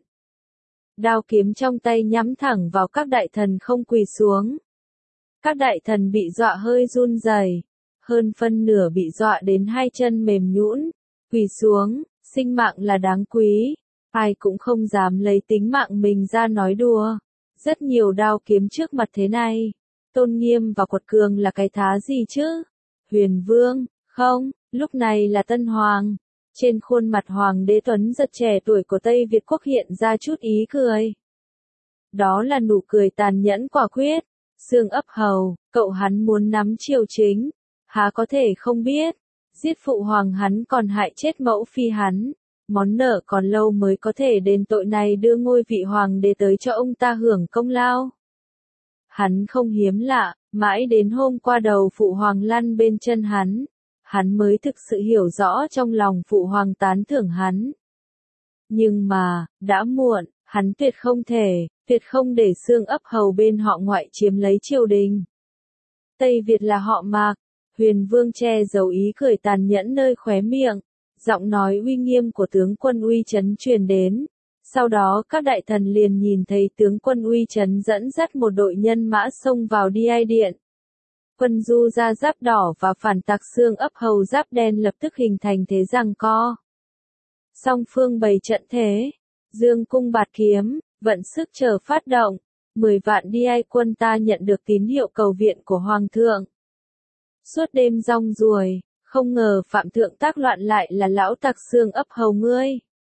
Đao kiếm trong tay nhắm thẳng vào các đại thần không quỳ xuống. Các đại thần bị dọa hơi run rẩy, hơn phân nửa bị dọa đến hai chân mềm nhũn, quỳ xuống, sinh mạng là đáng quý, ai cũng không dám lấy tính mạng mình ra nói đùa. Rất nhiều đao kiếm trước mặt thế này, tôn nghiêm và quật cường là cái thá gì chứ? Huyền Vương, không, lúc này là Tân Hoàng. Trên khuôn mặt Hoàng đế Tuấn giật trẻ tuổi của Tây Việt quốc hiện ra chút ý cười. Đó là nụ cười tàn nhẫn quả quyết. Xương ấp hầu, cậu hắn muốn nắm triều chính, há có thể không biết. Giết phụ hoàng hắn còn hại chết mẫu phi hắn. Món nợ còn lâu mới có thể đền tội này, đưa ngôi vị hoàng đế tới cho ông ta hưởng công lao. Hắn không hiếm lạ, mãi đến hôm qua đầu phụ hoàng lăn bên chân hắn mới thực sự hiểu rõ trong lòng phụ hoàng tán thưởng hắn. Nhưng mà, đã muộn, hắn tuyệt không để xương ấp hầu bên họ ngoại chiếm lấy triều đình. Tây Việt là họ Mạc, Huyền Vương che giấu ý cười tàn nhẫn nơi khóe miệng, giọng nói uy nghiêm của tướng quân uy chấn truyền đến. Sau đó các đại thần liền nhìn thấy tướng quân uy chấn dẫn dắt một đội nhân mã xông vào Đai điện. Quân Du ra giáp đỏ và phản tặc xương ấp hầu giáp đen lập tức hình thành thế giằng co. Song phương bày trận thế, dương cung bạt kiếm, vận sức chờ phát động, 10 vạn Đai quân ta nhận được tín hiệu cầu viện của Hoàng thượng. Suốt đêm rong ruổi, không ngờ phạm thượng tác loạn lại là lão tặc xương ấp hầu ngươi.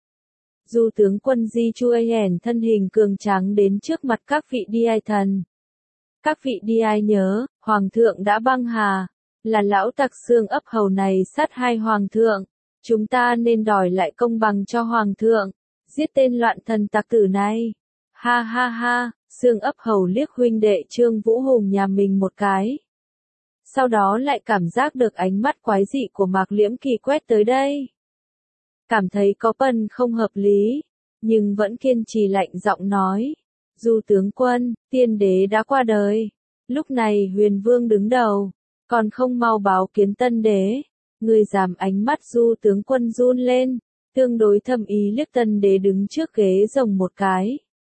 Du tướng quân Di Chuê hèn thân hình cường tráng đến trước mặt các vị Đai thần. Các vị Đai nhớ, Hoàng thượng đã băng hà, là lão tặc xương ấp hầu này sát hai Hoàng thượng. Chúng ta nên đòi lại công bằng cho Hoàng thượng, giết tên loạn thần tặc tử này. Ha ha ha, xương ấp hầu liếc huynh đệ Trương Vũ Hùng nhà mình một cái. Sau đó lại cảm giác được ánh mắt quái dị của Mạc Liễm Kỳ quét tới đây. Cảm thấy có phần không hợp lý, nhưng vẫn kiên trì lạnh giọng nói. Du tướng quân, tiên đế đã qua đời. Lúc này Huyền Vương đứng đầu, còn không mau báo kiến tân đế. Người giảm ánh mắt Du tướng quân run lên, tương đối thâm ý liếc tân đế đứng trước ghế rồng một cái.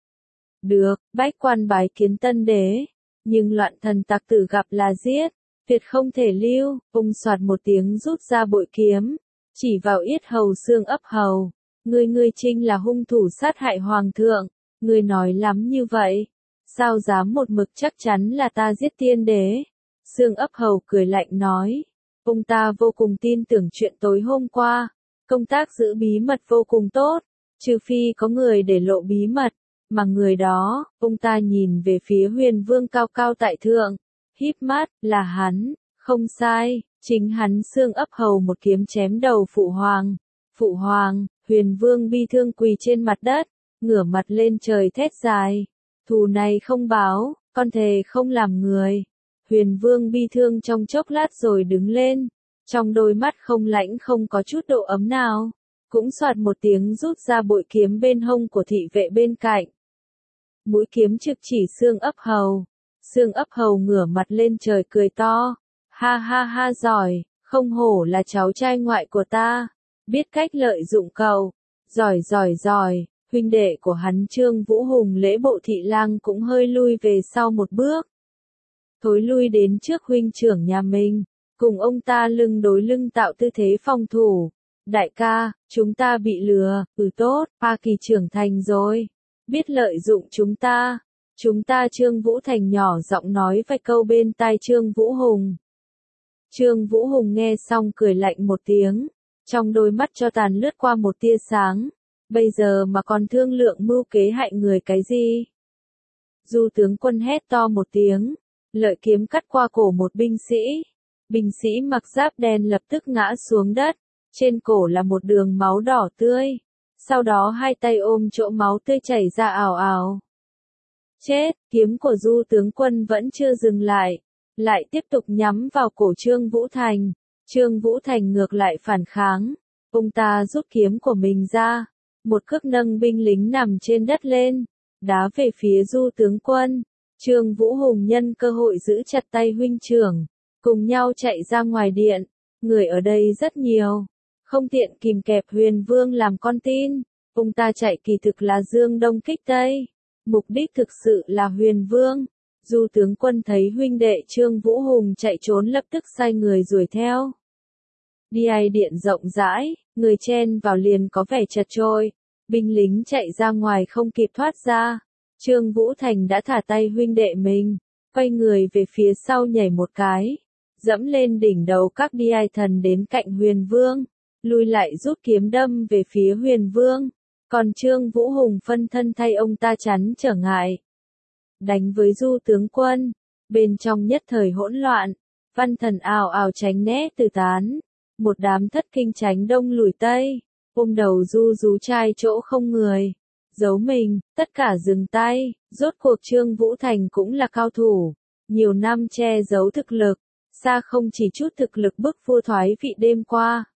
Được, bách quan bái kiến tân đế, nhưng loạn thần tặc tử gặp là giết, tuyệt không thể lưu. Ung soạt một tiếng rút ra bội kiếm, chỉ vào yết hầu xương ấp hầu. Ngươi chính là hung thủ sát hại Hoàng thượng, ngươi nói lắm như vậy, sao dám một mực chắc chắn là ta giết tiên đế? Xương ấp hầu cười lạnh nói. Ông ta vô cùng tin tưởng chuyện tối hôm qua, công tác giữ bí mật vô cùng tốt, trừ phi có người để lộ bí mật, mà người đó, ông ta nhìn về phía Huyền Vương cao cao tại thượng, híp mắt, là hắn, không sai, chính hắn. Xương ấp hầu một kiếm chém đầu phụ hoàng. Phụ hoàng, Huyền Vương bi thương quỳ trên mặt đất, ngửa mặt lên trời thét dài, thù này không báo, con thề không làm người. Huyền Vương bi thương trong chốc lát rồi đứng lên, trong đôi mắt không lãnh không có chút độ ấm nào, cũng soạt một tiếng rút ra bội kiếm bên hông của thị vệ bên cạnh. Mũi kiếm trực chỉ xương ấp hầu. Xương ấp hầu ngửa mặt lên trời cười to, ha ha ha, giỏi, không hổ là cháu trai ngoại của ta, biết cách lợi dụng cậu, giỏi. Huynh đệ của hắn Trương Vũ Hùng Lễ Bộ thị lang cũng hơi lui về sau một bước. Thối lui đến trước huynh trưởng nhà mình, cùng ông ta lưng đối lưng tạo tư thế phòng thủ. Đại ca, chúng ta bị lừa, tốt, A Kỳ trưởng thành rồi, biết lợi dụng chúng ta. Trương Vũ Thành nhỏ giọng nói vài câu bên tai Trương Vũ Hùng. Trương Vũ Hùng nghe xong cười lạnh một tiếng, trong đôi mắt cho tàn lướt qua một tia sáng. Bây giờ mà còn thương lượng mưu kế hại người cái gì? Du tướng quân hét to một tiếng, lợi kiếm cắt qua cổ một binh sĩ. Binh sĩ mặc giáp đen lập tức ngã xuống đất, trên cổ là một đường máu đỏ tươi. Sau đó hai tay ôm chỗ máu tươi chảy ra ào ào. Chết, kiếm của Du tướng quân vẫn chưa dừng lại tiếp tục nhắm vào cổ Trương Vũ Thành. Trương Vũ Thành ngược lại phản kháng, ông ta rút kiếm của mình ra, một cước nâng binh lính nằm trên đất lên, đá về phía Du tướng quân. Trương Vũ Hùng nhân cơ hội giữ chặt tay huynh trưởng, cùng nhau chạy ra ngoài điện. Người ở đây rất nhiều, không tiện kìm kẹp Huyền Vương làm con tin. Ông ta chạy kỳ thực là dương đông kích tây, mục đích thực sự là Huyền Vương. Du tướng quân thấy huynh đệ Trương Vũ Hùng chạy trốn lập tức sai người đuổi theo. Đi ai điện rộng rãi, người chen vào liền có vẻ chật chội, binh lính chạy ra ngoài không kịp thoát ra. Trương Vũ Thành đã thả tay huynh đệ mình, quay người về phía sau nhảy một cái, dẫm lên đỉnh đầu các đi ai thần đến cạnh Huyền Vương, lui lại rút kiếm đâm về phía Huyền Vương, còn Trương Vũ Hùng phân thân thay ông ta chắn trở ngại. Đánh với Du tướng quân, bên trong nhất thời hỗn loạn, văn thần ào ào tránh né từ tán, một đám thất kinh tránh đông lùi tây, ôm đầu Du rú trai chỗ không người, giấu mình, tất cả dừng tay, rốt cuộc Trương Vũ Thành cũng là cao thủ, nhiều năm che giấu thực lực, xa không chỉ chút thực lực bức vua thoái vị đêm qua.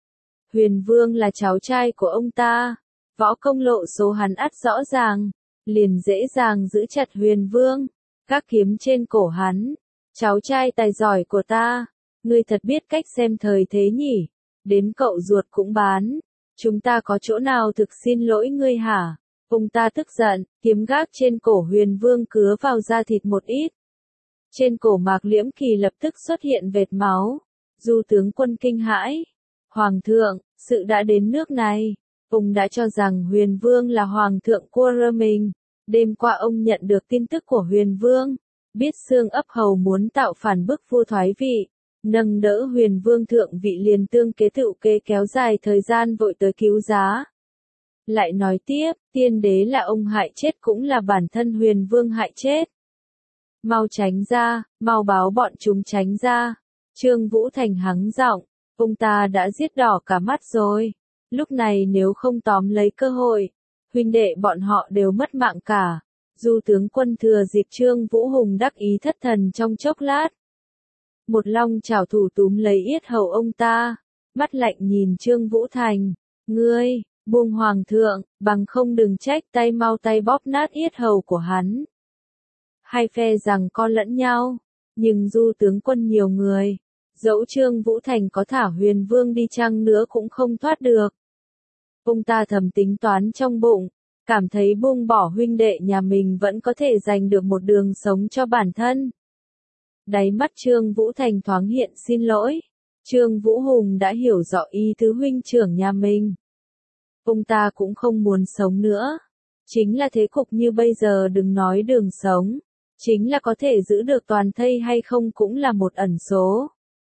Huyền Vương là cháu trai của ông ta, võ công lộ số hắn ắt rõ ràng, liền dễ dàng giữ chặt Huyền Vương, các kiếm trên cổ hắn. Cháu trai tài giỏi của ta, ngươi thật biết cách xem thời thế nhỉ, đến cậu ruột cũng bán, chúng ta có chỗ nào thực xin lỗi ngươi hả? Ông ta tức giận, kiếm gác trên cổ Huyền Vương cứa vào da thịt một ít. Trên cổ Mạc Liễm Kỳ lập tức xuất hiện vệt máu, Du tướng quân kinh hãi. Hoàng thượng, sự đã đến nước này, ông đã cho rằng Huyền Vương là Hoàng thượng của mình. Đêm qua ông nhận được tin tức của Huyền Vương, biết Xương Ấp Hầu muốn tạo phản bức vua thoái vị, nâng đỡ Huyền Vương thượng vị liền tương kế tựu kế kéo dài thời gian vội tới cứu giá. Lại nói tiếp, tiên đế là ông hại chết cũng là bản thân Huyền Vương hại chết. Mau tránh ra, mau báo bọn chúng tránh ra. Trương Vũ Thành hắng giọng, ông ta đã giết đỏ cả mắt rồi. Lúc này nếu không tóm lấy cơ hội, huynh đệ bọn họ đều mất mạng cả. Du tướng quân thừa dịp Trương Vũ Hùng đắc ý thất thần trong chốc lát. Một long chảo thủ túm lấy yết hầu ông ta, mắt lạnh nhìn Trương Vũ Thành, ngươi, buông hoàng thượng, bằng không đừng trách tay mau tay bóp nát yết hầu của hắn. Hai phe rằng co lẫn nhau, nhưng Du tướng quân nhiều người, dẫu Trương Vũ Thành có thả Huyền Vương đi chăng nữa cũng không thoát được. Ông ta thầm tính toán trong bụng, cảm thấy buông bỏ huynh đệ nhà mình vẫn có thể giành được một đường sống cho bản thân. Đáy mắt Trương Vũ Thành thoáng hiện xin lỗi. Trương Vũ Hùng đã hiểu rõ ý tứ huynh trưởng nhà mình. Ông ta cũng không muốn sống nữa. Chính là thế cục như bây giờ đừng nói đường sống. Chính là có thể giữ được toàn thây hay không cũng là một ẩn số.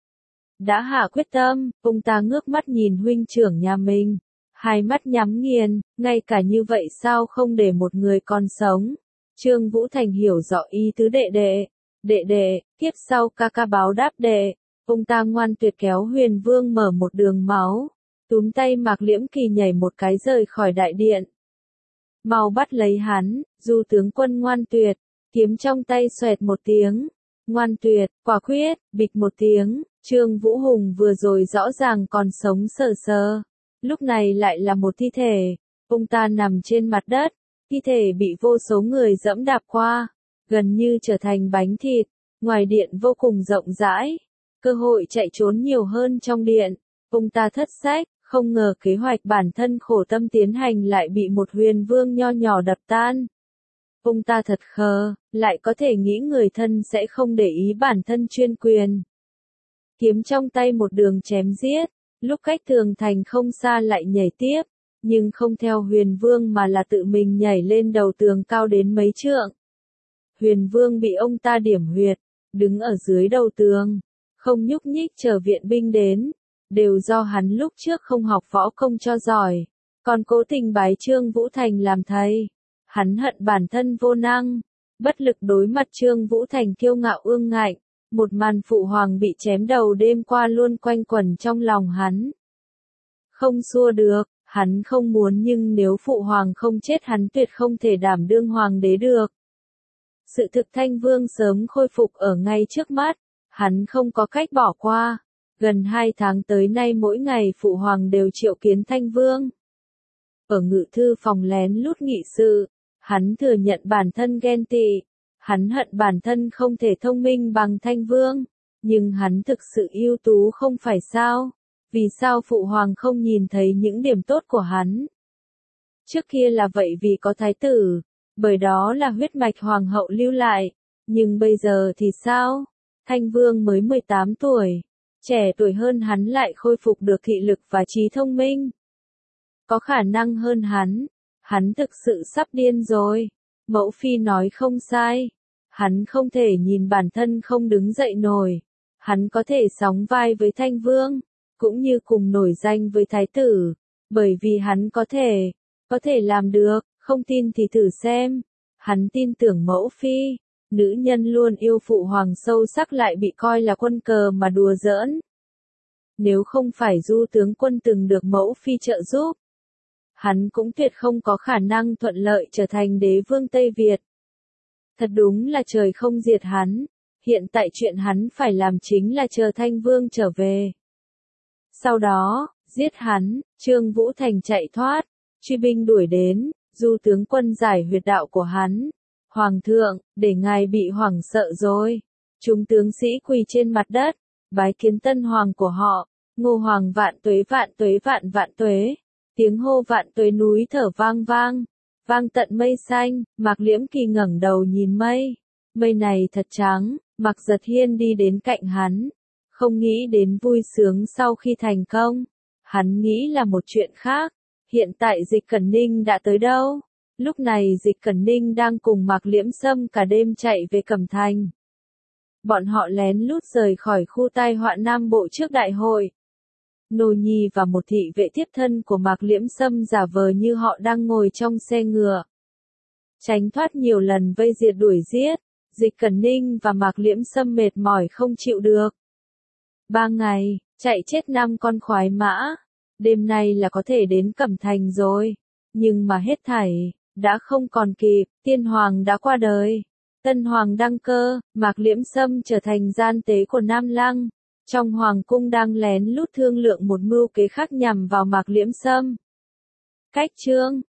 Đã hạ quyết tâm, ông ta ngước mắt nhìn huynh trưởng nhà mình. Hai mắt nhắm nghiền, ngay cả như vậy sao không để một người còn sống. Trương Vũ Thành hiểu rõ ý tứ đệ đệ. Đệ đệ, kiếp sau ca ca báo đáp đệ. Ông ta ngoan tuyệt kéo Huyền Vương mở một đường máu. Túm tay Mạc Liễm Kỳ nhảy một cái rời khỏi đại điện. Mau bắt lấy hắn, Du tướng quân ngoan tuyệt. Kiếm trong tay xoẹt một tiếng. Ngoan tuyệt, quả quyết, bịch một tiếng. Trương Vũ Hùng vừa rồi rõ ràng còn sống sờ sờ. Lúc này lại là một thi thể. Ông ta nằm trên mặt đất. Thi thể bị vô số người dẫm đạp qua. Gần như trở thành bánh thịt. Ngoài điện vô cùng rộng rãi. Cơ hội chạy trốn nhiều hơn trong điện. Ông ta thất sách, không ngờ kế hoạch bản thân khổ tâm tiến hành lại bị một Huyền Vương nho nhỏ đập tan. Ông ta thật khờ, lại có thể nghĩ người thân sẽ không để ý bản thân chuyên quyền. Kiếm trong tay một đường chém giết, lúc cách tường thành không xa lại nhảy tiếp, nhưng không theo Huyền Vương mà là tự mình nhảy lên đầu tường cao đến mấy trượng. Huyền Vương bị ông ta điểm huyệt, đứng ở dưới đầu tường, không nhúc nhích chờ viện binh đến, đều do hắn lúc trước không học võ công cho giỏi, còn cố tình bái Trương Vũ Thành làm thầy. Hắn hận bản thân vô năng, bất lực đối mặt Trương Vũ Thành kiêu ngạo ương ngạnh, một màn phụ hoàng bị chém đầu đêm qua luôn quanh quẩn trong lòng hắn. Không xua được, hắn không muốn nhưng nếu phụ hoàng không chết hắn tuyệt không thể đảm đương hoàng đế được. Sự thực Thanh Vương sớm khôi phục ở ngay trước mắt, hắn không có cách bỏ qua. Gần 2 tháng tới nay mỗi ngày phụ hoàng đều triệu kiến Thanh Vương. Ở ngự thư phòng lén lút nghị sự, hắn thừa nhận bản thân ghen tị, hắn hận bản thân không thể thông minh bằng Thanh Vương, nhưng hắn thực sự ưu tú không phải sao? Vì sao phụ hoàng không nhìn thấy những điểm tốt của hắn? Trước kia là vậy vì có thái tử, bởi đó là huyết mạch hoàng hậu lưu lại, Nhưng bây giờ thì sao? Thanh Vương mới 18 tuổi, trẻ tuổi hơn hắn lại khôi phục được thị lực và trí thông minh. Có khả năng hơn hắn thực sự sắp điên rồi. Mẫu phi nói không sai. Hắn không thể nhìn bản thân không đứng dậy nổi. Hắn có thể sóng vai với Thanh Vương, cũng như cùng nổi danh với Thái tử, bởi vì hắn có thể làm được, không tin thì thử xem. Hắn tin tưởng mẫu phi, nữ nhân luôn yêu phụ hoàng sâu sắc lại bị coi là quân cờ mà đùa giỡn. Nếu không phải Du tướng quân từng được mẫu phi trợ giúp, hắn cũng tuyệt không có khả năng thuận lợi trở thành đế vương Tây Việt. Thật đúng là trời không diệt hắn, hiện tại chuyện hắn phải làm chính là chờ Thanh Vương trở về. Sau đó, giết hắn, Trương Vũ Thành chạy thoát, truy binh đuổi đến, Du tướng quân giải huyệt đạo của hắn. Hoàng thượng, để ngài bị hoảng sợ rồi. Chúng tướng sĩ quỳ trên mặt đất, bái kiến tân hoàng của họ. Ngô hoàng vạn tuế vạn tuế vạn vạn tuế. Tiếng hô vạn tuế núi thở vang vang, vang tận mây xanh. Mạc Liễm Kỳ ngẩng đầu nhìn mây. Mây này thật trắng. Mạc Giật Hiên đi đến cạnh hắn, không nghĩ đến vui sướng sau khi thành công. Hắn nghĩ là một chuyện khác. Hiện tại Dịch Cẩn Ninh đã tới đâu? Lúc này Dịch Cẩn Ninh đang cùng Mạc Liễm Sâm cả đêm chạy về Cẩm Thành. Bọn họ lén lút rời khỏi khu tai họa Nam Bộ trước đại hội. Nô Nhi và một thị vệ tiếp thân của Mạc Liễm Sâm giả vờ như họ đang ngồi trong xe ngựa. Tránh thoát nhiều lần vây diệt đuổi giết, Dịch Cẩn Ninh và Mạc Liễm Sâm mệt mỏi không chịu được. 3 ngày, chạy chết 5 con khoái mã. Đêm nay là có thể đến Cẩm Thành rồi. Nhưng mà hết thảy đã không còn kịp, tiên hoàng đã qua đời. Tân hoàng đăng cơ, Mạc Liễm Sâm trở thành gian tế của Nam Lăng. Trong hoàng cung đang lén lút thương lượng một mưu kế khác nhằm vào Mạc Liễm Sâm. Cách chương